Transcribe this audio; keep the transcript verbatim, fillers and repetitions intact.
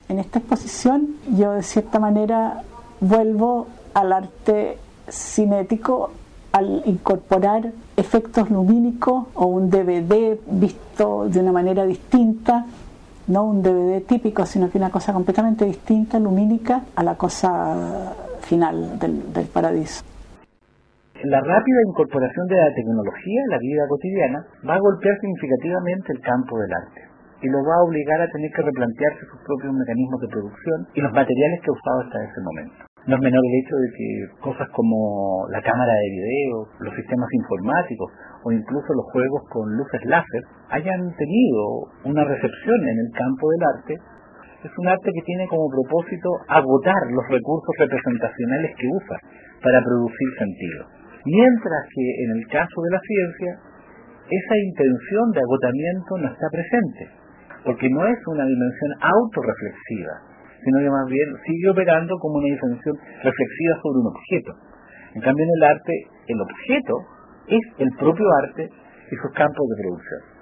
En esta exposición yo de cierta manera vuelvo al arte cinético al incorporar efectos lumínicos o un D V D visto de una manera distinta, no un D V D típico, sino que una cosa completamente distinta, lumínica, a la cosa final del, del Paradiso. La rápida incorporación de la tecnología en la vida cotidiana va a golpear significativamente el campo del arte y lo va a obligar a tener que replantearse sus propios mecanismos de producción y los materiales que ha usado hasta ese momento. No es menor el hecho de que cosas como la cámara de video, los sistemas informáticos o incluso los juegos con luces láser hayan tenido una recepción en el campo del arte. Es un arte que tiene como propósito agotar los recursos representacionales que usa para producir sentido. Mientras que en el caso de la ciencia, esa intención de agotamiento no está presente, porque no es una dimensión autorreflexiva, sino que más bien sigue operando como una dimensión reflexiva sobre un objeto. En cambio, en el arte, el objeto es el propio arte y sus campos de producción.